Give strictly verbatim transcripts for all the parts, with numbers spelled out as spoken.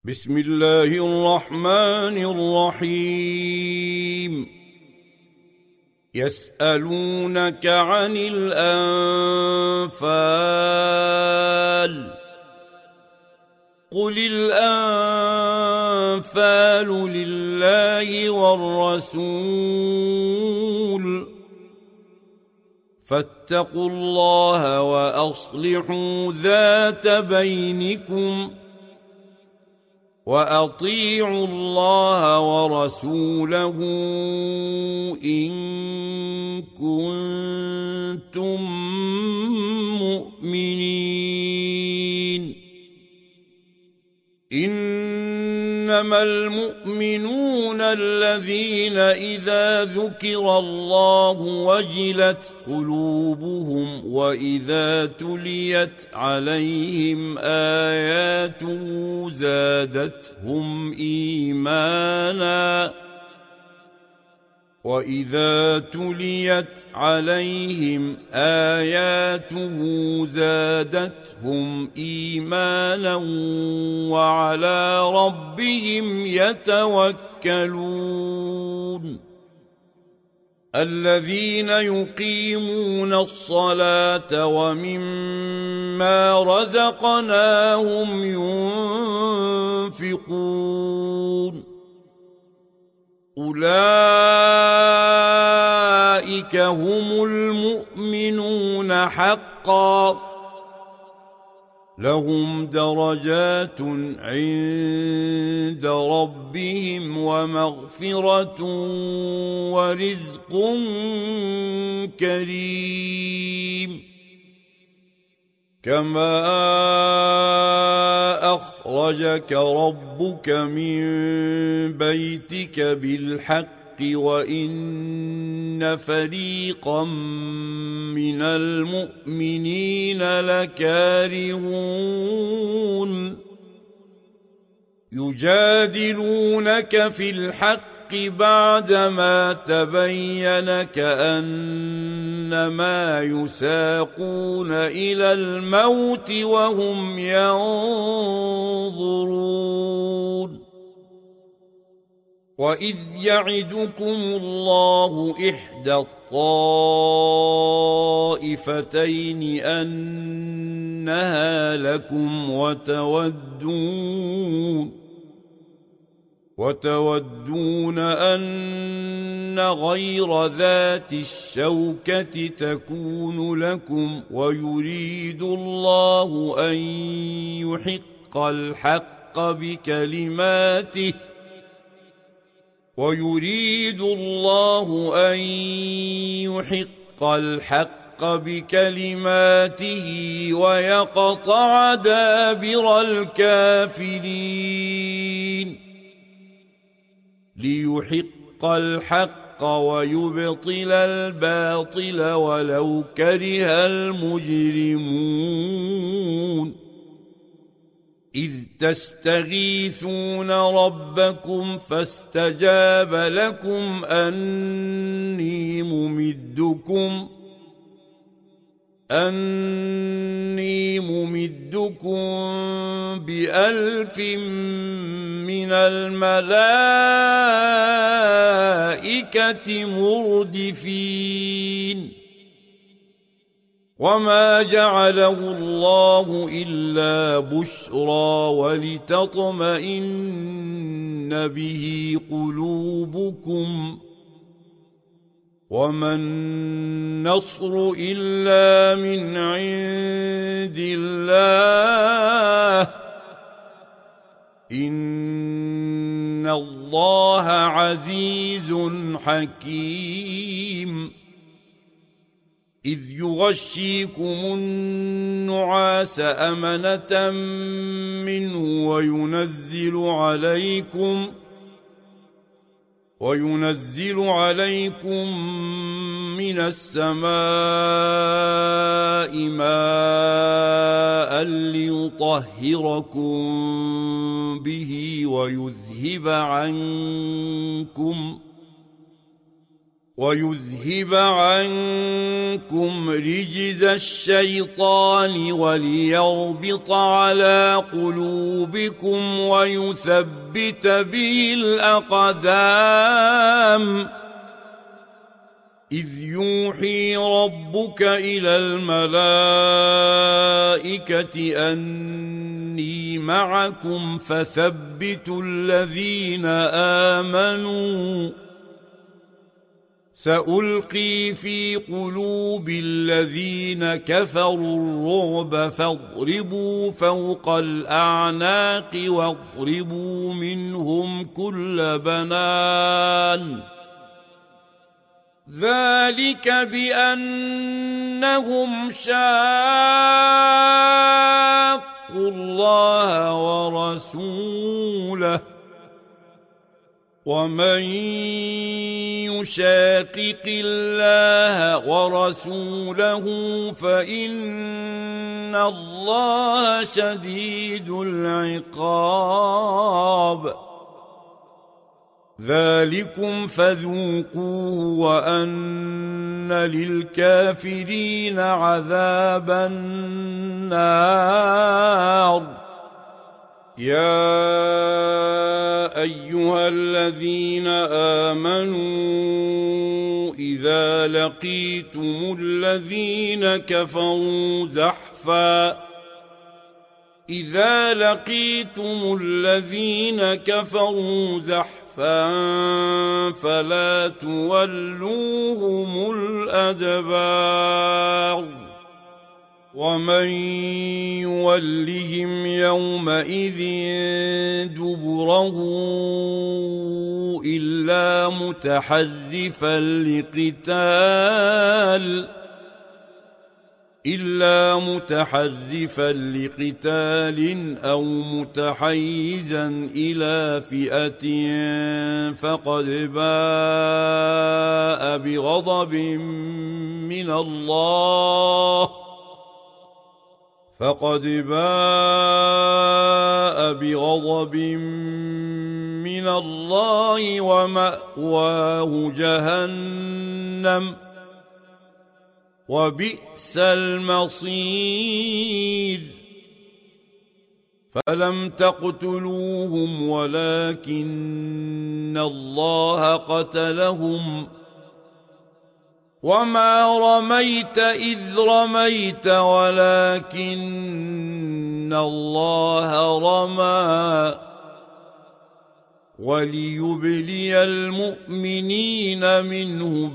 بسم الله الرحمن الرحيم يسألونك عن الأنفال قل الأنفال لله والرسول فاتقوا الله وأصلحوا ذات بينكم وأطيعوا الله ورسوله إن كنتم مؤمنين إنما المؤمنون الذين إذا ذكر الله وجلت قلوبهم وإذا تليت عليهم آياته زادتهم إيمانا وإذا تليت عليهم آياته زادتهم إيمانا وعلى ربهم يتوكلون الذين يقيمون الصلاة ومما رزقناهم ينفقون أولئك هم المؤمنون حقا لهم درجات عند ربهم ومغفرة ورزق كريم كما أخرجك ربك من بيتك بالحق وإن فريقا من المؤمنين لكارهون يجادلونك في الحق بعدما تبين كأنما يساقون إلى الموت وهم ينظرون وإذ يعدكم الله إحدى الطائفتين أنها لكم وتودون وتودون أن غير ذات الشوكة تكون لكم ويريد الله أن يحق الحق بكلماته ويريد الله أن يحق الحق بكلماته ويقطع دابر الكافرين ليحق الحق ويبطل الباطل ولو كره المجرمون إذ تستغيثون ربكم فاستجاب لكم أني ممدكم أني ممدكم بألف من الملائكة مردفين وما جعله الله إلا بشرى ولتطمئن به قلوبكم وما النصر إلا من عند الله إن الله عزيز حكيم إذ يغشيكم النعاس أمنة منه وينزل عليكم وينزل عليكم من السماء ماء ليطهركم به ويذهب عنكم ويذهب عنكم رجز الشيطان وليربط على قلوبكم ويثبت به الأقدام إذ يوحي ربك إلى الملائكة أني معكم فثبتوا الذين آمنوا سألقي في قلوب الذين كفروا الرعب فاضربوا فوق الأعناق واضربوا منهم كل بنان ذلك بأنهم شاقوا الله ورسوله ومن يشاقق الله ورسوله فإن الله شديد العقاب ذلكم فذوقوه وأن للكافرين عذاب النار يا أيها الذين آمنوا إذا لقيتم الذين كفروا زحفا إذا لقيتم الذين كفروا زحفا فلا تولوهم الأدبار ومن يولهم يومئذ دبره إلا متحرفا لقتال إلا متحرفا لقتال أو متحيزا إلى فئة فقد باء بغضب من الله فقد باء بغضب من الله ومأواه جهنم وبئس المصير فلم تقتلوهم ولكن الله قتلهم وما رميت إذ رميت ولكن الله رمى وليبلي المؤمنين منه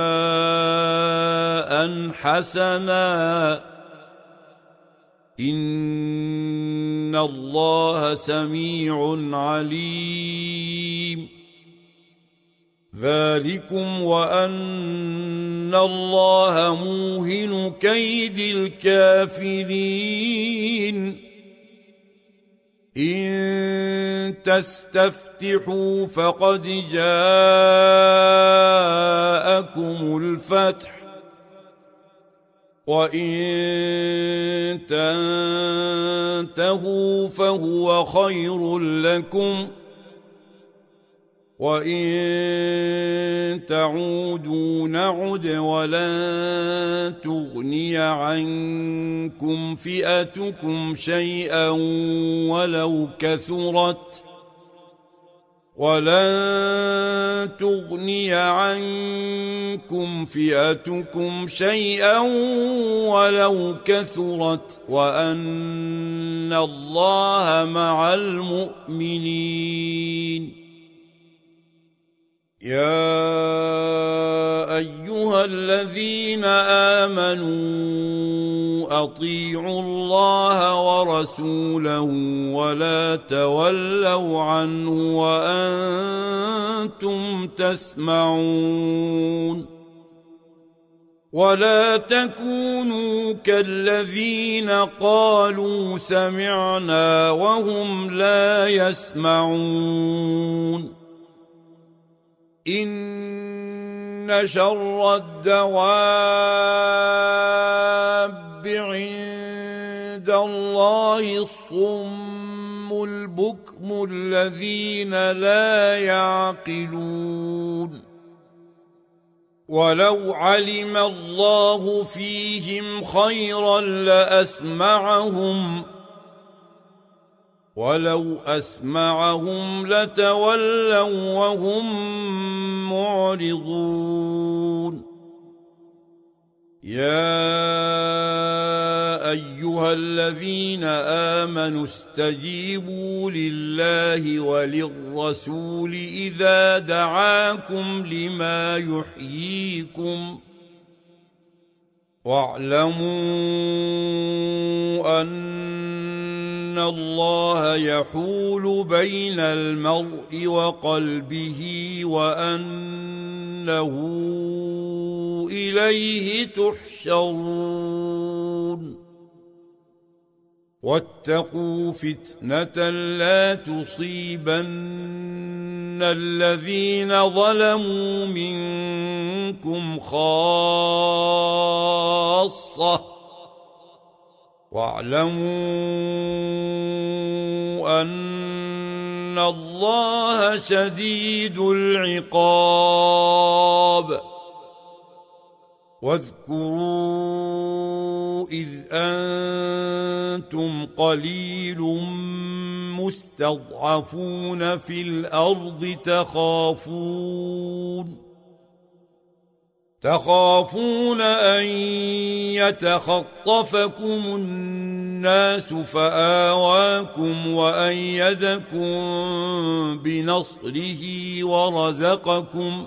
بلاء حسنا إن الله سميع عليم ذلكم وأن الله موهن كيد الكافرين إن تستفتحوا فقد جاءكم الفتح وإن تنتهوا فهو خير لكم وإن تعودوا نعد ولن تغني عنكم فئتكم شيئا ولو كثرت ولن تغني عنكم فئتكم شيئا ولو كثرت وأن الله مع المؤمنين يا أيها الذين آمنوا أطيعوا الله ورسوله ولا تولوا عنه وأنتم تسمعون ولا تكونوا كالذين قالوا سمعنا وهم لا يسمعون إن شر الدواب عند الله الصم البكم الذين لا يعقلون ولو علم الله فيهم خيرا لأسمعهم ولو أسمعهم لتولوا وهم معرضون يا أيها الذين آمنوا استجيبوا لله وللرسول إذا دعاكم لما يحييكم واعلموا أن الله يحول بين المرء وقلبه وأنه إليه تحشرون واتقوا فتنة لا تصيبن الذين ظلموا منكم خاصة واعلموا أن الله شديد العقاب واذكروا إذ أنتم قليل مستضعفون في الأرض تخافون تخافون أن يتخطفكم الناس فآواكم وأيدكم بنصره ورزقكم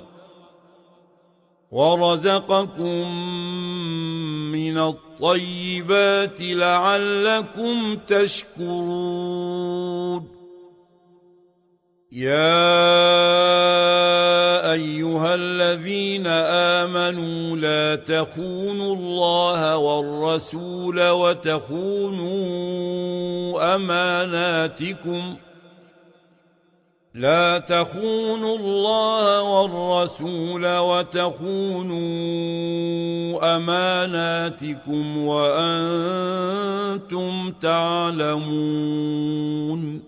ورزقكم من الطيبات لعلكم تشكرون يا أيها الذين آمنوا لا تخونوا الله والرسول وتخونوا أماناتكم لا تخونوا الله والرسول وتخونوا أماناتكم وأنتم تعلمون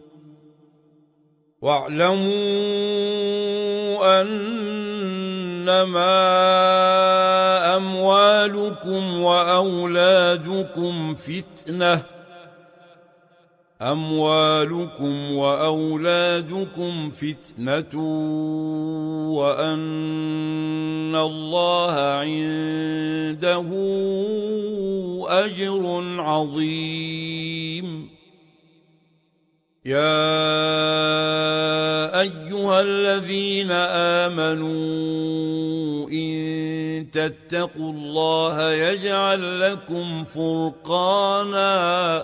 واعلموا أنما أموالكم وأولادكم فتنة أموالكم وأولادكم فتنة وأن الله عنده أجر عظيم يا أيها الذين آمنوا إن تتقوا الله يجعل لكم فرقانا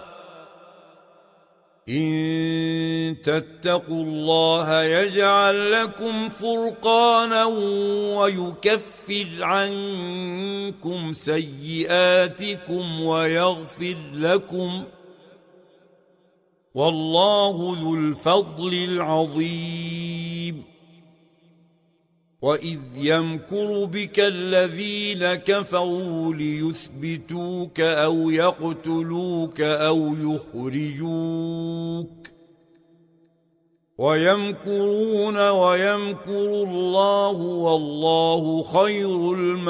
إن تتقوا الله يجعل لكم فرقانا ويكفر عنكم سيئاتكم ويغفر لكم والله ذو الفضل العظيم وإذ يمكر بك الذين كفروا ليثبتوك أو يقتلوك أو يخرجوك ويمكرون ويمكر الله والله خير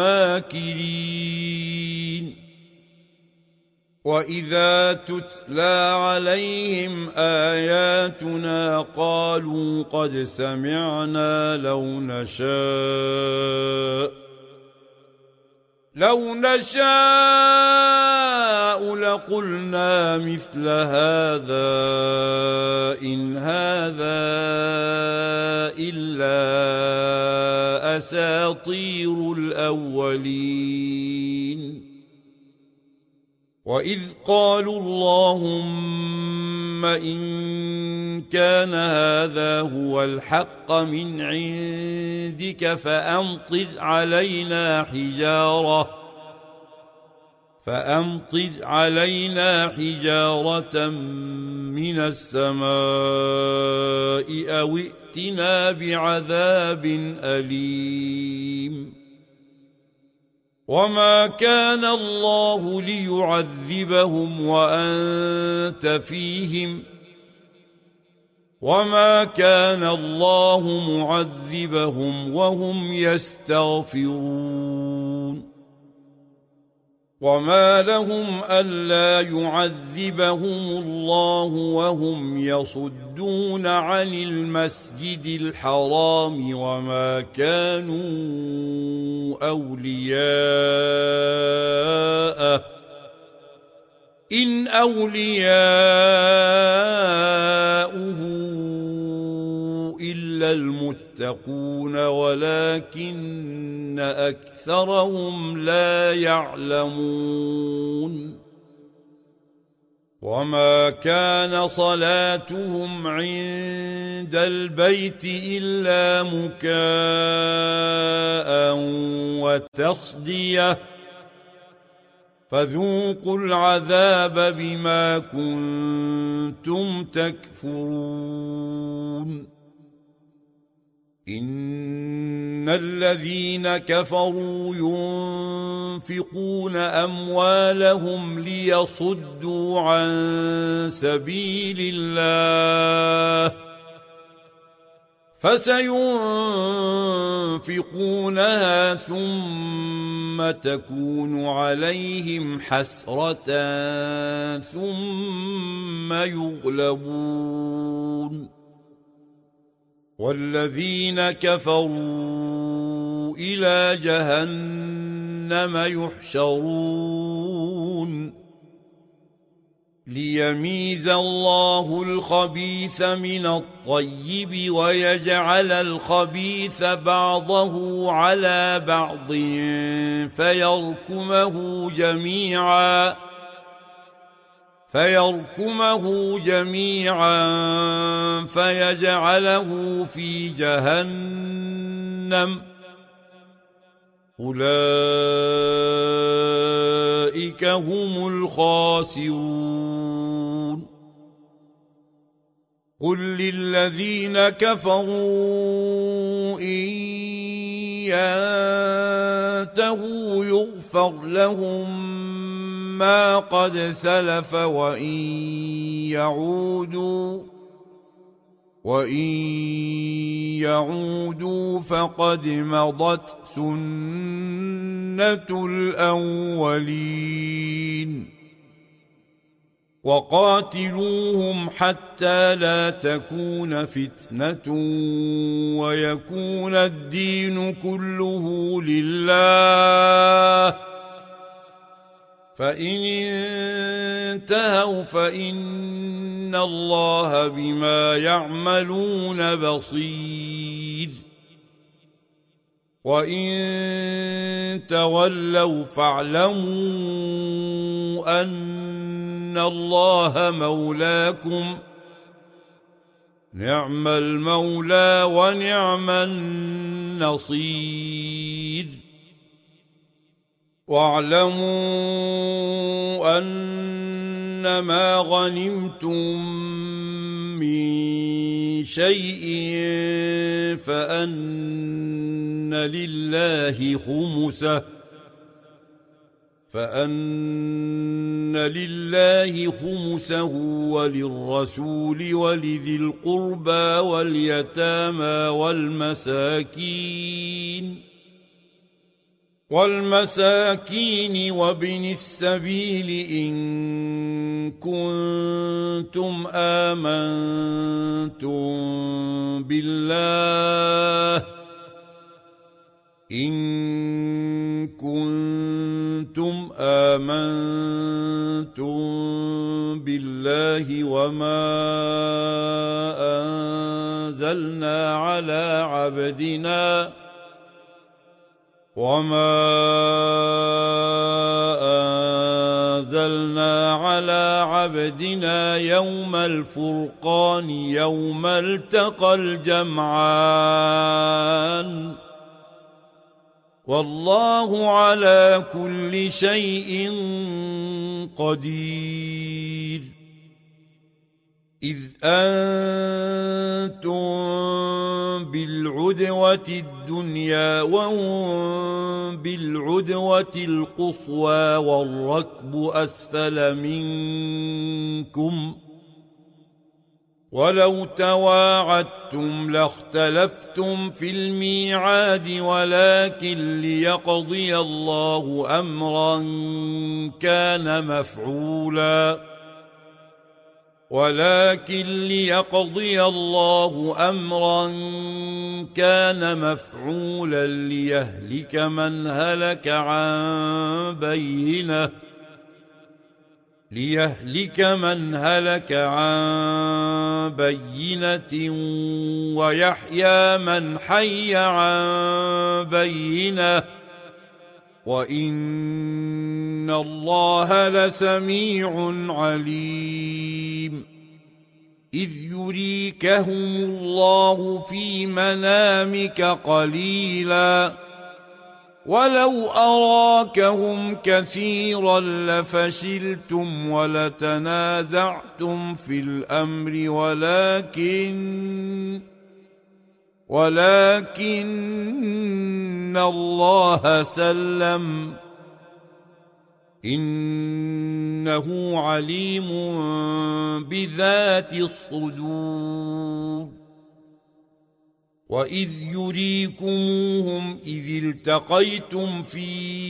الماكرين وإذا تتلى عليهم آياتنا قالوا قد سمعنا لو نشاء لو نشاء لقلنا مثل هذا إن هذا إلا أساطير الأولين وإذ قالوا اللهم إن كان هذا هو الحق من عندك فأمطر علينا حجارة فأمطر علينا حجارة من السماء أو ائتنا بعذاب أليم وما كان الله ليعذبهم وأنت فيهم وما كان الله معذبهم وهم يستغفرون وما لهم ألا يعذبهم الله وهم يصدون عن المسجد الحرام وما كانوا أولياءه إن أولياؤه إلا المتقون ولكن أكثرهم لا يعلمون وما كان صلاتهم عند البيت إلا مكاء وتصدية فذوقوا العذاب بما كنتم تكفرون إن الذين كفروا ينفقون أموالهم ليصدوا عن سبيل الله فسينفقونها ثم تكون عليهم حسرة ثم يغلبون والذين كفروا إلى جهنم يحشرون ليميز الله الخبيث من الطيب ويجعل الخبيث بعضه على بعض فيركمه جميعا فيركمه جميعا فيجعله في جهنم أولئك هم الخاسرون قل للذين كفروا إن ينتهوا يغفر لهم ما قد سلف وإن يعودوا وإن يعودوا فقد مضت سنة الأولين وقاتلوهم حتى لا تكون فتنة ويكون الدين كله لله فإن انتهوا فإن الله بما يعملون بصير وإن تولوا فاعلموا أن الله مولاكم نعم المولى ونعم النصير واعلموا أنما غنمتم من شيء فأن لله خمسه فأن لله خمسه وللرسول ولذي القربى واليتامى والمساكين والمساكين وابن السبيل إن كنتم آمنتم بالله إن كنتم آمنتم بالله وما أنزلنا على عبدنا وما أنزلنا على عبدنا يوم الفرقان يوم التقى الجمعان والله على كل شيء قدير إذ أنتم بالعدوة الدنيا وهم بالعدوة القصوى والركب أسفل منكم ولو تواعدتم لاختلفتم في الميعاد ولكن ليقضي الله أمرا كان مفعولا ولكن ليقضي الله أمرا كان مفعولا ليهلك من هلك عن بينه ليهلك من هلك عن بينة ويحيى من حي عن بينة وإن الله لسميع عليم إذ يريكهم الله في منامك قليلا ولو أراكهم كثيرا لفشلتم ولتنازعتم في الأمر ولكن ولكن الله سلم إنه عليم بذات الصدور وإذ يريكموهم إذ التقيتم في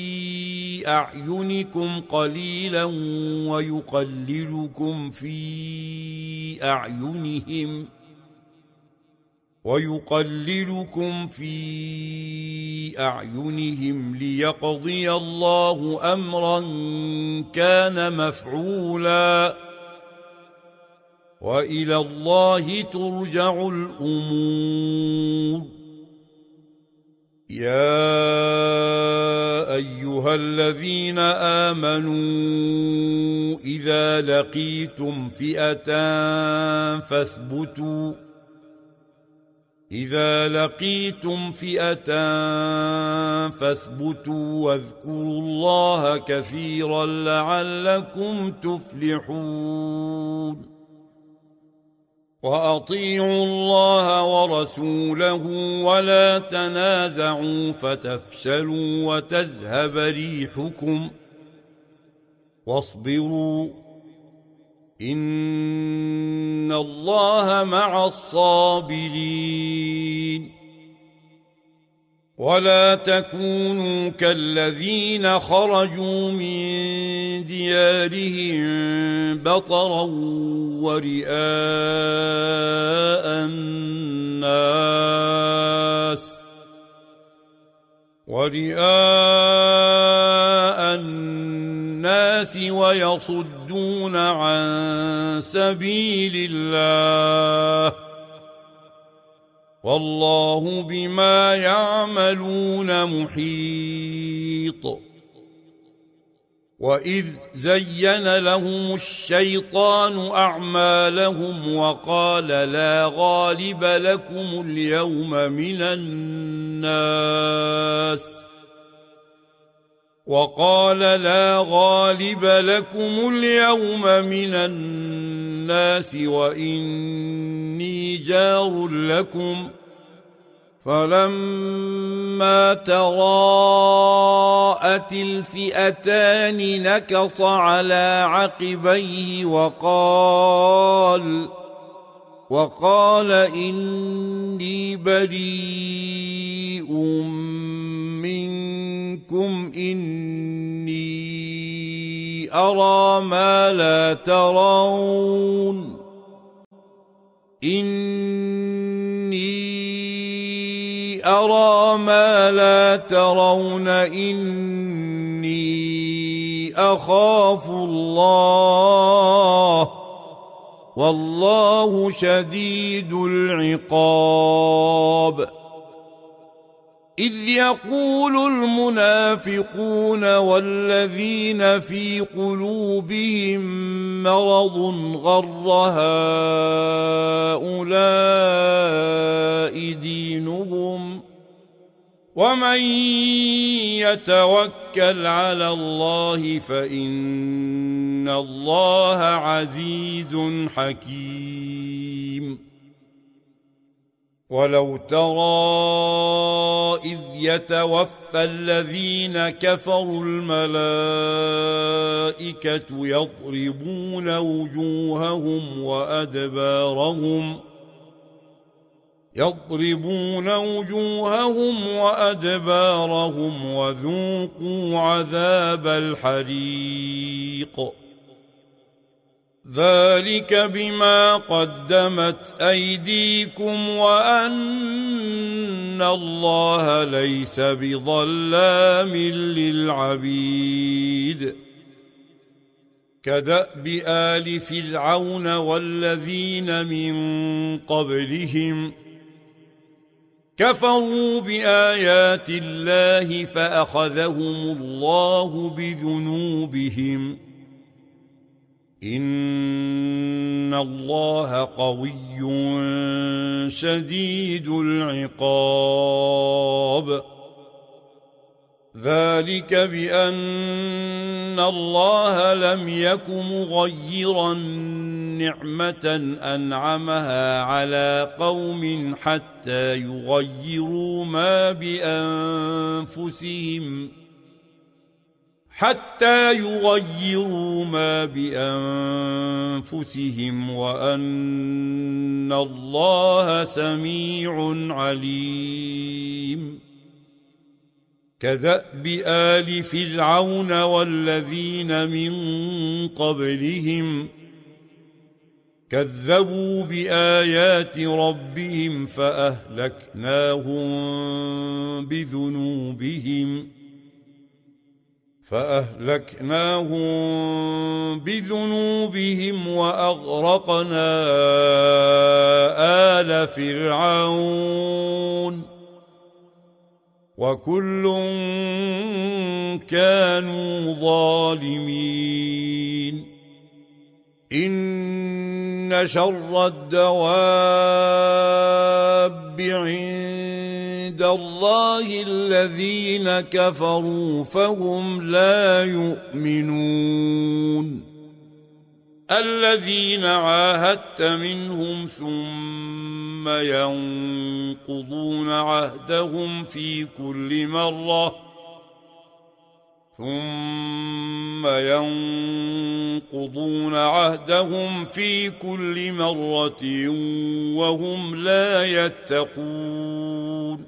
أعينكم قليلا ويقللكم في أعينهم ويقللكم في أعينهم ليقضي الله أمرا كان مفعولا وإلى الله ترجع الأمور يا أيها الذين آمنوا إذا لقيتم فئة فاثبتوا إذا لقيتم فئة فاثبتوا واذكروا الله كثيرا لعلكم تفلحون وأطيعوا الله ورسوله ولا تنازعوا فتفشلوا وتذهب ريحكم واصبروا إن الله مع الصابرين ولا تكونوا كالذين خرجوا من ديارهم بطرا ورئاء الناس ورئاء الناس ويصدون عن سبيل الله والله بما يعملون محيط وإذ زين لهم الشيطان أعمالهم وقال لا غالب لكم اليوم من الناس وقال لا غالب لكم اليوم من الناس وإني جار لكم فلما تراءت الفئتان نكص على عقبيه وقال وقال إني بريء منكم إني أرى ما لا ترون إني أرى ما لا ترون إني أخاف الله والله شديد العقاب إذ يقول المنافقون والذين في قلوبهم مرض غر هؤلاء دينهم ومن يتوكل على الله فإن الله عزيز حكيم ولو ترى إذ يتوفى الذين كفروا الملائكة يضربون وجوههم وأدبارهم يضربون وجوههم وأدبارهم وذوقوا عذاب الحريق ذلك بما قدمت أيديكم وأن الله ليس بظلام للعبيد كدأب آل فرعون والذين من قبلهم كفروا بآيات الله فأخذهم الله بذنوبهم إن الله قوي شديد العقاب ذلك بأن الله لم يك مغيرا نعمة أنعمها على قوم حتى يغيروا ما بأنفسهم حتى يغيروا ما بأنفسهم وأن الله سميع عليم كدأب آل فرعون والذين من قبلهم كذبوا بآيات ربهم فأهلكناهم بذنوبهم فأهلكناهم بذنوبهم وأغرقنا آل فرعون وكل كانوا ظالمين إن شر الدواب عند الله الذين كفروا فهم لا يؤمنون الذين عاهدت منهم ثم ينقضون عهدهم في كل مرة ثم ينقضون عهدهم في كل مرة وهم لا يتقون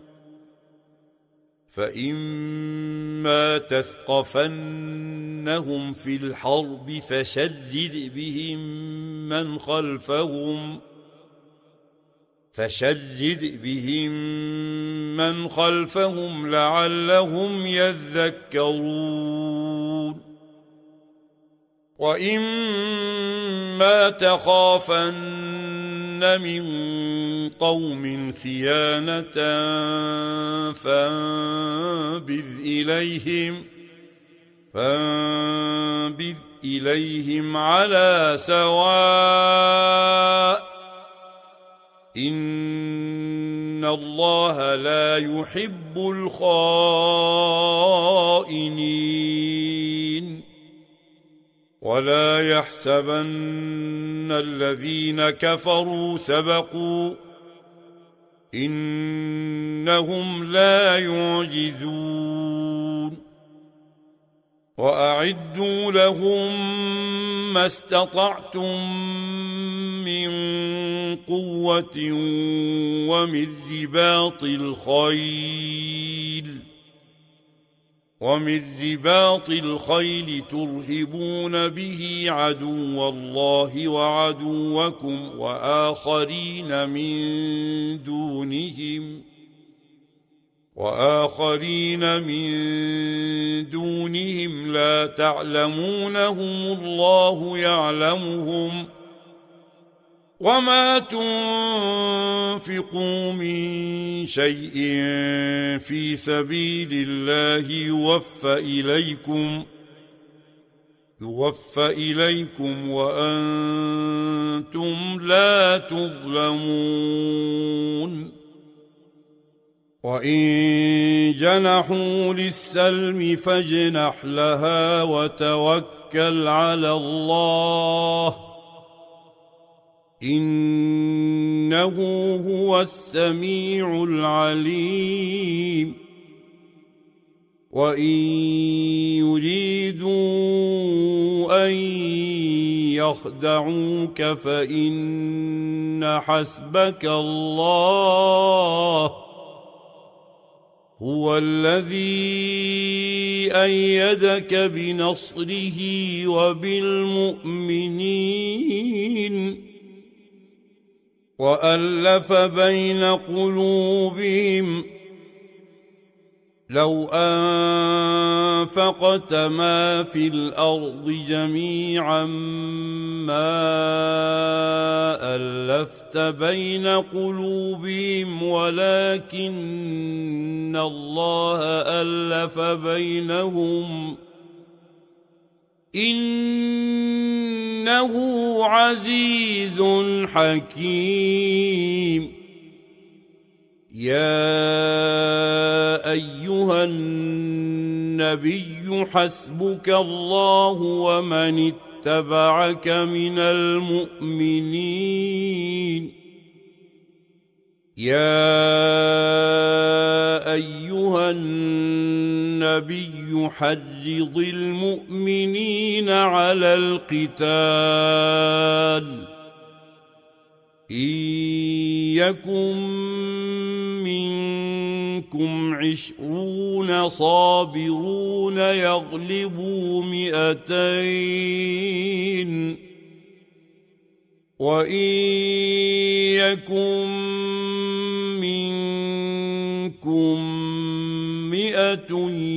فإما تثقفنهم في الحرب فشرد بهم من خلفهم فشرد بهم من خلفهم لعلهم يذكرون وإما تخافن من قوم خيانة فانبذ إليهم فانبذ إليهم على سواء إن الله لا يحب الخائنين ولا يحسبن الذين كفروا سبقوا إنهم لا يعجزون وأعدوا لهم ما استطعتم من قوة ومن رباط الخيل ومن رباط الخيل ترهبون به عدو الله وعدوكم وآخرين من دونهم وآخرين من دونهم لا تعلمونهم الله يعلمهم وما تنفقوا من شيء في سبيل الله يوفى إليكم يوفى إليكم وأنتم لا تظلمون وإن جنحوا للسلم فاجنح لها وتوكل على الله إنه هو السميع العليم وإن يريدوا أن يخدعوك فإن حسبك الله هو الذي أيدك بنصره وبالمؤمنين وألف بين قلوبهم لو أنفقت ما في الأرض جميعا ما ألفت بين قلوبهم ولكن الله ألف بينهم إنه عزيز حكيم يا أيها النبي حسبك الله ومن اتبعك من المؤمنين يا أيها النبي حرض المؤمنين على القتال إن يكن منكم عشرون صابرون يغلبوا مئتين وإن يكن منكم مئة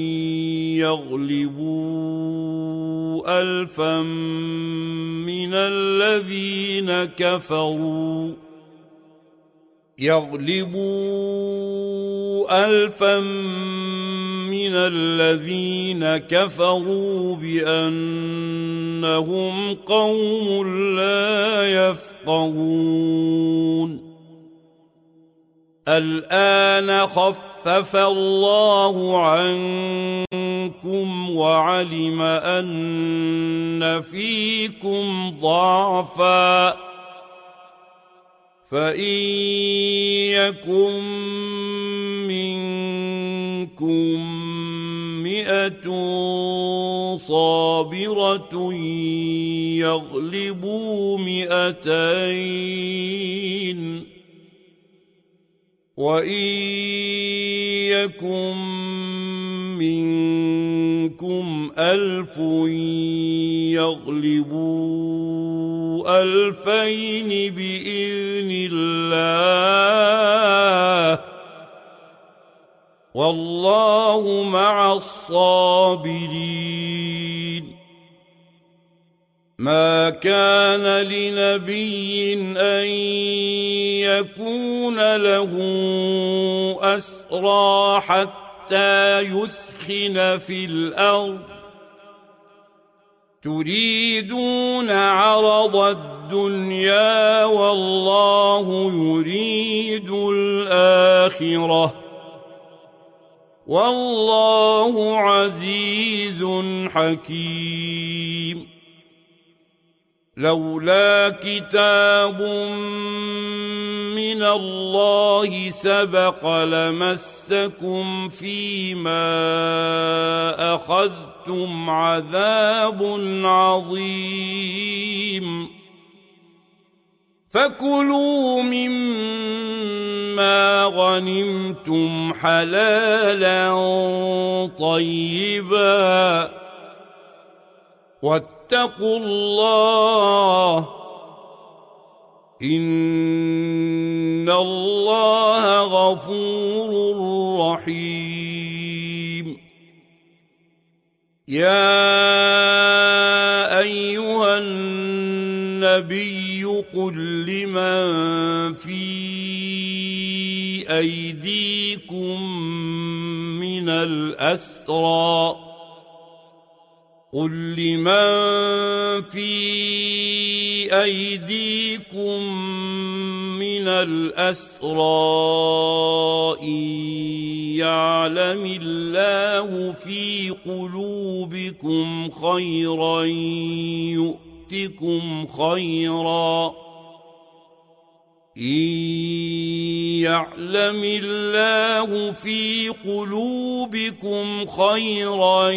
يغلبوا ألفا من الذين كفروا يغلبوا ألفا من الذين كفروا بأنهم قوم لا يفقهون الآن خفف الله عنكم وعلم أن فيكم ضعفا فإن يكن منكم مئة صابرة يغلبوا مئتين وإن يكن منكم ألف يغلبوا ألفين بإذن الله والله مع الصابرين ما كان لنبي أن يكون له أسرى حتى يثخن في الأرض تريدون عرض الدنيا والله يريد الآخرة والله عزيز حكيم لولا كتاب من الله سبق لمسكم فيما أخذتم عذاب عظيم فكلوا مما غنمتم حلالا طيبا واتقوا الله إن الله غفور رحيم يا أيها النبي قل لمن في أيديكم من الأسرى قل لمن في أيديكم من الأسرى إن يعلم الله في قلوبكم خيرا يؤتكم خيرا إن يعلم الله في قلوبكم خيرا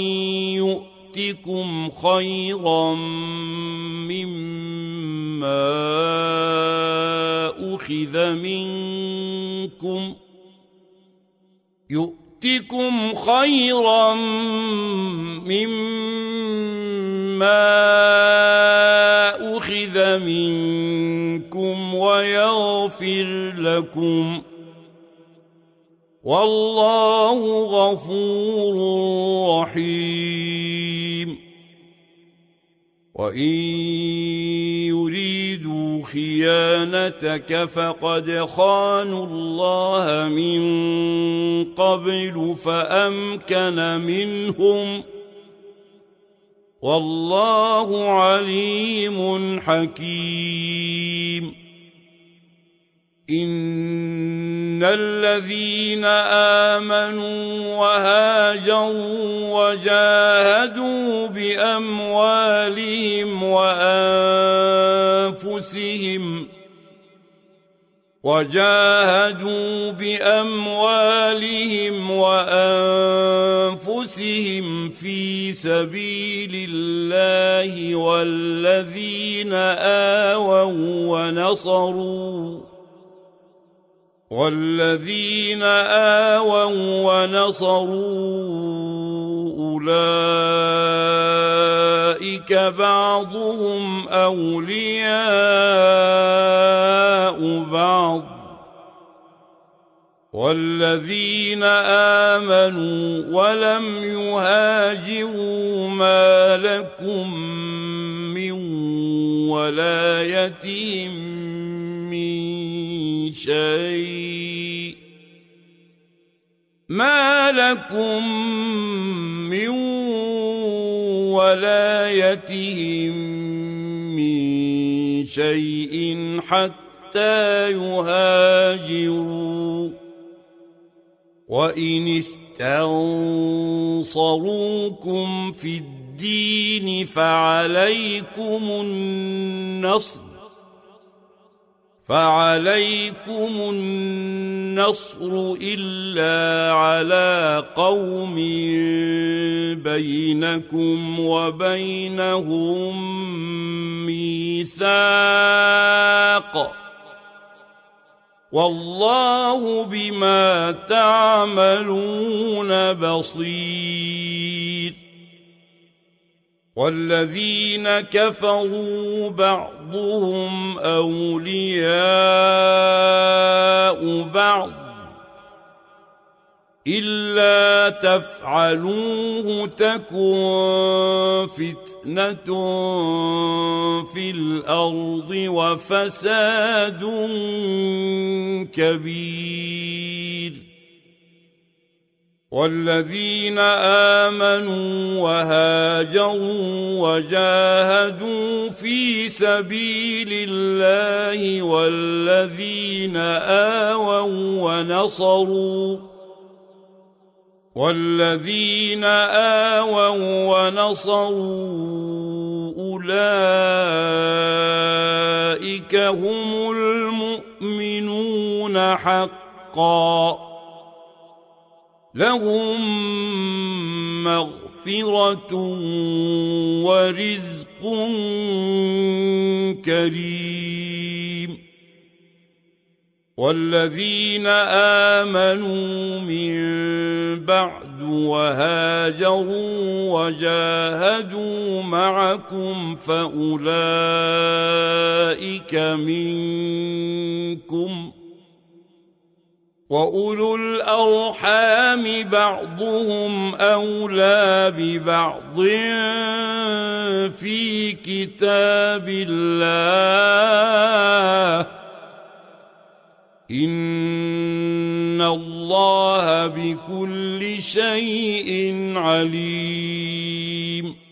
يؤتكم خيرا مما أخذ منكم يؤتكم خيرا مما أخذ منكم ويغفر لكم والله غفور رحيم وإن يريدوا خيانتك فقد خانوا الله من قبل فأمكن منهم والله عليم حكيم إن الذين آمنوا وهاجروا وجاهدوا بأموالهم وأنفسهم وجاهدوا بأموالهم وأنفسهم في سبيل الله والذين آووا ونصروا والذين آووا ونصروا أولئك بعضهم أولياء بعض والذين آمنوا ولم يهاجروا ما لكم من ولايتهم من شيء ما لكم من ولايتهم من شيء حتى يهاجروا وإن استنصروكم في الدين فعليكم النصر فعليكم النصر إلا على قوم بينكم وبينهم ميثاق والله بما تعملون بصير والذين كفروا بعضهم أولياء بعض إلا تفعلوه تكن فتنة في الأرض وفساد كبير والذين آمنوا وهاجروا وجاهدوا في سبيل الله والذين آووا ونصروا والذين آووا ونصروا أولئك هم المؤمنون حقا لهم مغفرة ورزق كريم والذين آمنوا من بعد وهاجروا وجاهدوا معكم فأولئك منكم وأولو الأرحام بعضهم أولى ببعض في كتاب الله إن الله بكل شيء عليم